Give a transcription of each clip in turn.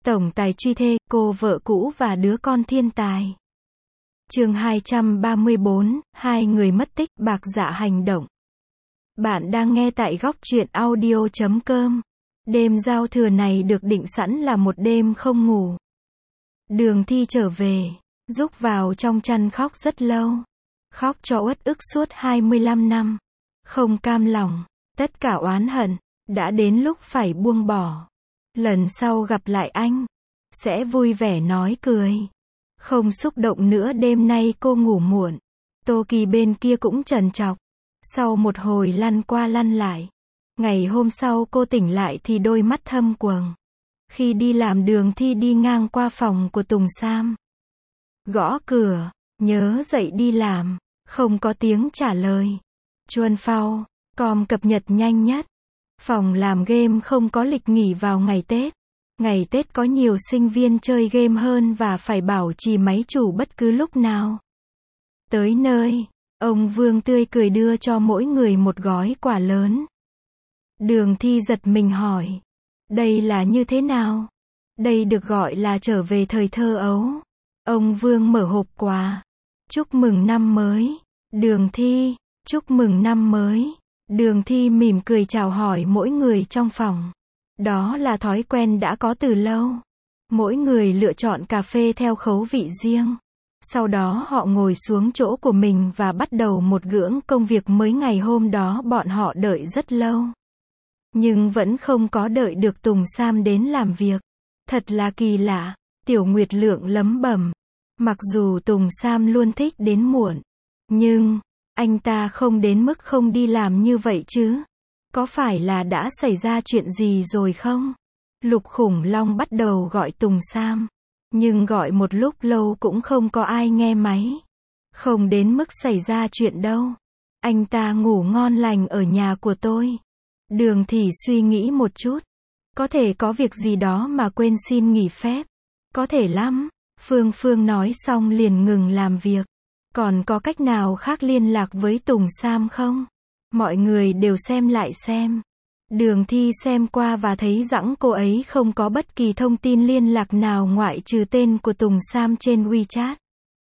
Tổng tài truy thê, cô vợ cũ và đứa con thiên tài. Chương 234, hai người mất tích, bạc dạ hành động. Bạn đang nghe tại góc truyện audio.com. Đêm giao thừa này được định sẵn là một đêm không ngủ. Đường Thi trở về, rúc vào trong chăn khóc rất lâu. Khóc cho uất ức suốt 25 năm. Không cam lòng, tất cả oán hận, đã đến lúc phải buông bỏ. Lần sau gặp lại anh, sẽ vui vẻ nói cười. Không xúc động nữa. Đêm nay cô ngủ muộn. Tô Kỳ bên kia cũng trằn trọc. Sau một hồi lăn qua lăn lại, ngày hôm sau cô tỉnh lại thì đôi mắt thâm quầng. Khi đi làm, Đường Thi đi ngang qua phòng của Tùng Sam. Gõ cửa, nhớ dậy đi làm, không có tiếng trả lời. Chuan phao, com cập nhật nhanh nhất. Phòng làm game không có lịch nghỉ vào ngày Tết. Ngày Tết có nhiều sinh viên chơi game hơn và phải bảo trì máy chủ bất cứ lúc nào. Tới nơi, ông Vương tươi cười đưa cho mỗi người một gói quà lớn. Đường Thi giật mình hỏi, đây là như thế nào? Đây được gọi là trở về thời thơ ấu. Ông Vương mở hộp quà. Chúc mừng năm mới, Đường Thi. Chúc mừng năm mới. Đường Thi mỉm cười chào hỏi mỗi người trong phòng. Đó là thói quen đã có từ lâu. Mỗi người lựa chọn cà phê theo khẩu vị riêng. Sau đó họ ngồi xuống chỗ của mình và bắt đầu một gưởng công việc mới. Ngày hôm đó bọn họ đợi rất lâu, nhưng vẫn không có đợi được Tùng Sam đến làm việc. Thật là kỳ lạ, Tiểu Nguyệt Lượng lẩm bẩm. Mặc dù Tùng Sam luôn thích đến muộn, nhưng anh ta không đến mức không đi làm như vậy chứ. Có phải là đã xảy ra chuyện gì rồi không? Lục Khủng Long bắt đầu gọi Tùng Sam, nhưng gọi một lúc lâu cũng không có ai nghe máy. Không đến mức xảy ra chuyện đâu. Anh ta ngủ ngon lành ở nhà của tôi. Đường Thị suy nghĩ một chút. Có thể có việc gì đó mà quên xin nghỉ phép. Có thể lắm. Phương Phương nói xong liền ngừng làm việc. Còn có cách nào khác liên lạc với Tùng Sam không? Mọi người đều xem lại xem. Đường Thi xem qua và thấy rằng cô ấy không có bất kỳ thông tin liên lạc nào ngoại trừ tên của Tùng Sam trên WeChat.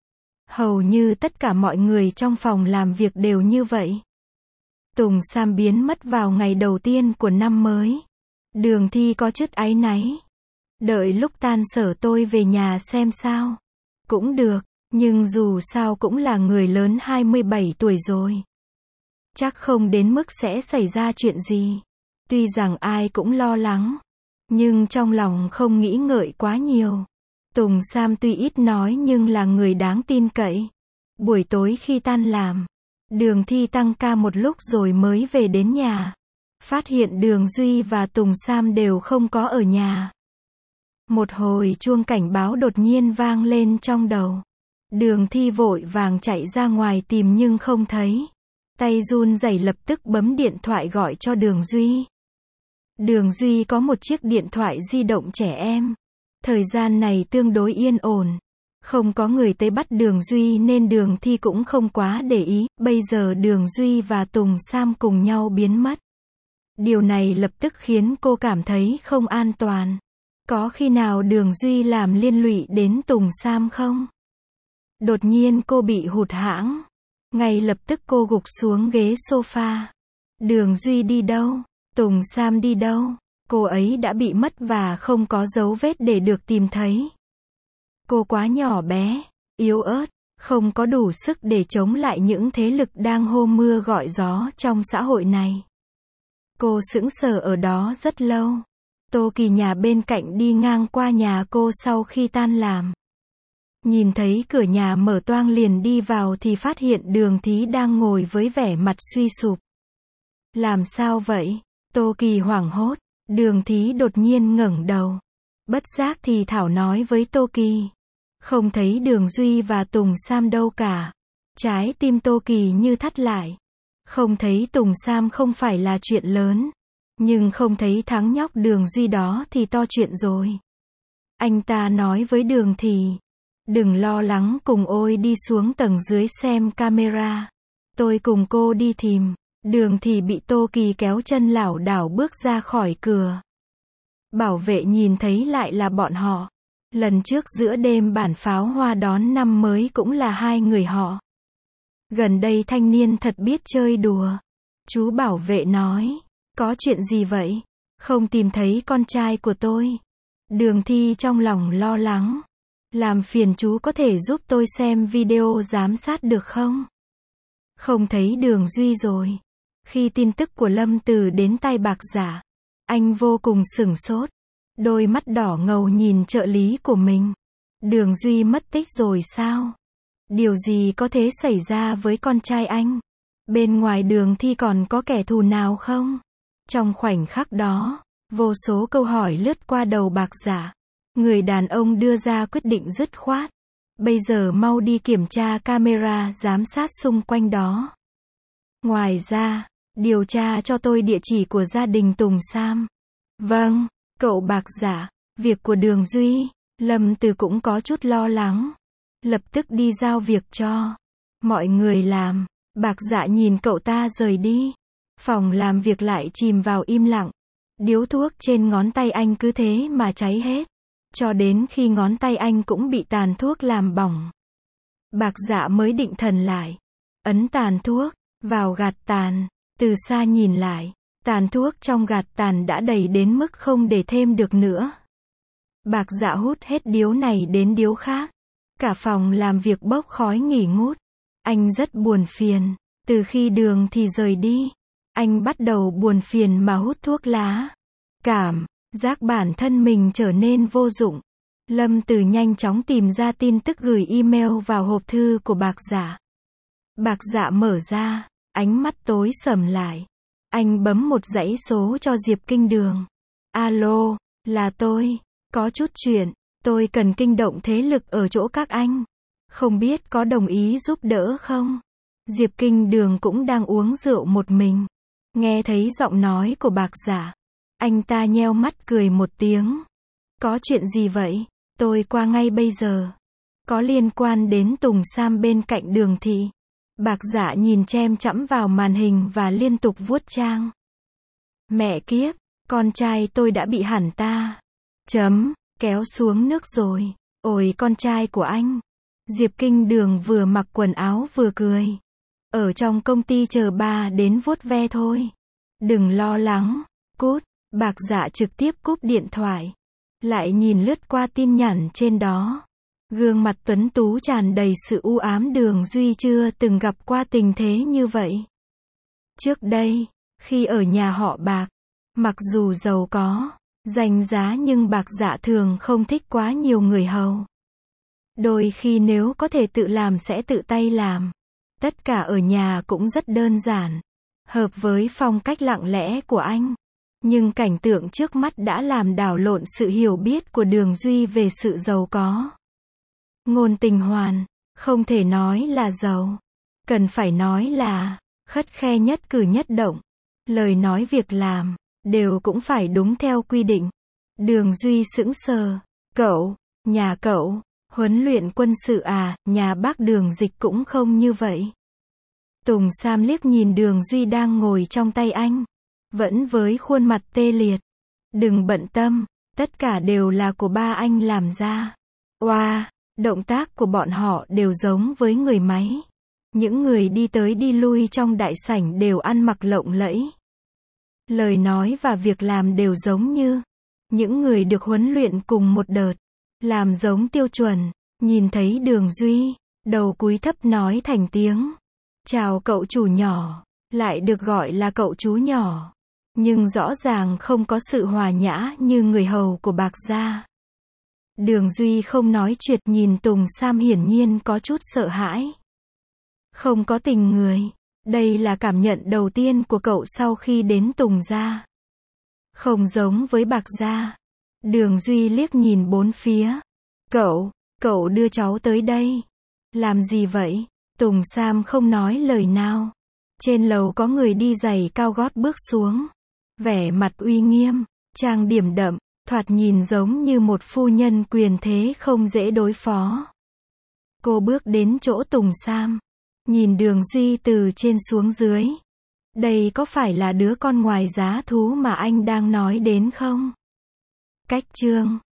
Hầu như tất cả mọi người trong phòng làm việc đều như vậy. Tùng Sam biến mất vào ngày đầu tiên của năm mới. Đường Thi có chút áy náy. Đợi lúc tan sở tôi về nhà xem sao. Cũng được, nhưng dù sao cũng là người lớn 27 tuổi rồi. Chắc không đến mức sẽ xảy ra chuyện gì. Tuy rằng ai cũng lo lắng, nhưng trong lòng không nghĩ ngợi quá nhiều. Tùng Sam tuy ít nói nhưng là người đáng tin cậy. Buổi tối khi tan làm, Đường Thi tăng ca một lúc rồi mới về đến nhà. Phát hiện Đường Duy và Tùng Sam đều không có ở nhà. Một hồi chuông cảnh báo đột nhiên vang lên trong đầu. Đường Thi vội vàng chạy ra ngoài tìm nhưng không thấy. Tay run rẩy lập tức bấm điện thoại gọi cho Đường Duy. Đường Duy có một chiếc điện thoại di động trẻ em. Thời gian này tương đối yên ổn. Không có người tới bắt Đường Duy nên Đường Thi cũng không quá để ý. Bây giờ Đường Duy và Tùng Sam cùng nhau biến mất. Điều này lập tức khiến cô cảm thấy không an toàn. Có khi nào Đường Duy làm liên lụy đến Tùng Sam không? Đột nhiên cô bị hụt hẫng. Ngay lập tức cô gục xuống ghế sofa. Đường Duy đi đâu? Tùng Sam đi đâu? Cô ấy đã bị mất và không có dấu vết để được tìm thấy. Cô quá nhỏ bé, yếu ớt, không có đủ sức để chống lại những thế lực đang hô mưa gọi gió trong xã hội này. Cô sững sờ ở đó rất lâu. Tô Kỳ nhà bên cạnh đi ngang qua nhà cô sau khi tan làm. Nhìn thấy cửa nhà mở toang liền đi vào thì phát hiện Đường Thí đang ngồi với vẻ mặt suy sụp. Làm sao vậy? Tô Kỳ hoảng hốt. Đường Thí đột nhiên ngẩng đầu. Bất giác thì thảo nói với Tô Kỳ. Không thấy Đường Duy và Tùng Sam đâu cả. Trái tim Tô Kỳ như thắt lại. Không thấy Tùng Sam không phải là chuyện lớn. Nhưng không thấy thằng nhóc Đường Duy đó thì to chuyện rồi. Anh ta nói với Đường Thị. Đừng lo lắng, cùng ôi đi xuống tầng dưới xem camera. Tôi cùng cô đi tìm. Đường Thị bị Tô Kỳ kéo chân lảo đảo bước ra khỏi cửa. Bảo vệ nhìn thấy lại là bọn họ. Lần trước giữa đêm bản pháo hoa đón năm mới cũng là hai người họ. Gần đây thanh niên thật biết chơi đùa. Chú bảo vệ nói, có chuyện gì vậy? Không tìm thấy con trai của tôi. Đường Thi trong lòng lo lắng. Làm phiền chú có thể giúp tôi xem video giám sát được không? Không thấy Đường Duy rồi. Khi tin tức của Lâm Từ đến tai Bạc Dạ, anh vô cùng sửng sốt. Đôi mắt đỏ ngầu nhìn trợ lý của mình. Đường Duy mất tích rồi sao? Điều gì có thể xảy ra với con trai anh? Bên ngoài Đường Thi còn có kẻ thù nào không? Trong khoảnh khắc đó, vô số câu hỏi lướt qua đầu Bạc Dạ. Người đàn ông đưa ra quyết định dứt khoát. Bây giờ mau đi kiểm tra camera giám sát xung quanh đó. Ngoài ra, điều tra cho tôi địa chỉ của gia đình Tùng Sam. Vâng, cậu Bạc Dạ, việc của Đường Duy. Lâm Từ cũng có chút lo lắng. Lập tức đi giao việc cho mọi người làm. Bạc Dạ nhìn cậu ta rời đi. Phòng làm việc lại chìm vào im lặng. Điếu thuốc trên ngón tay anh cứ thế mà cháy hết. Cho đến khi ngón tay anh cũng bị tàn thuốc làm bỏng. Bạc Dạ mới định thần lại. Ấn tàn thuốc vào gạt tàn. Từ xa nhìn lại, tàn thuốc trong gạt tàn đã đầy đến mức không để thêm được nữa. Bạc Dạ hút hết điếu này đến điếu khác. Cả phòng làm việc bốc khói nghỉ ngút. Anh rất buồn phiền. Từ khi Đường Thì rời đi, anh bắt đầu buồn phiền mà hút thuốc lá. Cảm giác bản thân mình trở nên vô dụng. Lâm Từ nhanh chóng tìm ra tin tức gửi email vào hộp thư của Bạc Dạ. Bạc Dạ mở ra, ánh mắt tối sầm lại. Anh bấm một dãy số cho Diệp Kinh Đường. Alo, là tôi. Có chút chuyện. Tôi cần kinh động thế lực ở chỗ các anh. Không biết có đồng ý giúp đỡ không? Diệp Kinh Đường cũng đang uống rượu một mình. Nghe thấy giọng nói của Bạc Dạ, anh ta nheo mắt cười một tiếng. Có chuyện gì vậy? Tôi qua ngay bây giờ. Có liên quan đến Tùng Sam bên cạnh Đường Thị. Bạc Dạ nhìn chăm chăm vào màn hình và liên tục vuốt trang. Mẹ kiếp, con trai tôi đã bị hẳn ta. Kéo xuống nước rồi. Ôi con trai của anh. Diệp Kinh Đường vừa mặc quần áo vừa cười. Ở trong công ty chờ ba đến vuốt ve thôi. Đừng lo lắng. Cút. Bạc Dạ trực tiếp cúp điện thoại. Lại nhìn lướt qua tin nhắn trên đó. Gương mặt tuấn tú tràn đầy sự u ám. Đường Duy chưa từng gặp qua tình thế như vậy. Trước đây, khi ở nhà họ Bạc, mặc dù giàu có, danh giá nhưng Bạc Dạ thường không thích quá nhiều người hầu. Đôi khi nếu có thể tự làm sẽ tự tay làm. Tất cả ở nhà cũng rất đơn giản. Hợp với phong cách lặng lẽ của anh. Nhưng cảnh tượng trước mắt đã làm đảo lộn sự hiểu biết của Đường Duy về sự giàu có. Ngôn Tình Hoàn, không thể nói là giàu. Cần phải nói là khắt khe nhất cử nhất động. Lời nói việc làm, đều cũng phải đúng theo quy định. Đường Duy sững sờ. Cậu, nhà cậu, huấn luyện quân sự à? Nhà bác Đường Dịch cũng không như vậy. Tùng Sam liếc nhìn Đường Duy đang ngồi trong tay anh. Vẫn với khuôn mặt tê liệt. Đừng bận tâm, tất cả đều là của ba anh làm ra. Oa, động tác của bọn họ đều giống với người máy. Những người đi tới đi lui trong đại sảnh đều ăn mặc lộng lẫy. Lời nói và việc làm đều giống như những người được huấn luyện cùng một đợt. Làm giống tiêu chuẩn. Nhìn thấy Đường Duy, đầu cúi thấp nói thành tiếng. Chào cậu chủ nhỏ. Lại được gọi là cậu chú nhỏ. Nhưng rõ ràng không có sự hòa nhã như người hầu của Bạc Gia. Đường Duy không nói chuyện, nhìn Tùng Sam hiển nhiên có chút sợ hãi. Không có tình người. Đây là cảm nhận đầu tiên của cậu sau khi đến Tùng gia. Không giống với Bạc Gia. Đường Duy liếc nhìn bốn phía. Cậu đưa cháu tới đây. Làm gì vậy? Tùng Sam không nói lời nào. Trên lầu có người đi giày cao gót bước xuống. Vẻ mặt uy nghiêm, trang điểm đậm, thoạt nhìn giống như một phu nhân quyền thế không dễ đối phó. Cô bước đến chỗ Tùng Sam. Nhìn Đường Duy từ trên xuống dưới. Đây có phải là đứa con ngoài giá thú mà anh đang nói đến không? Cách chương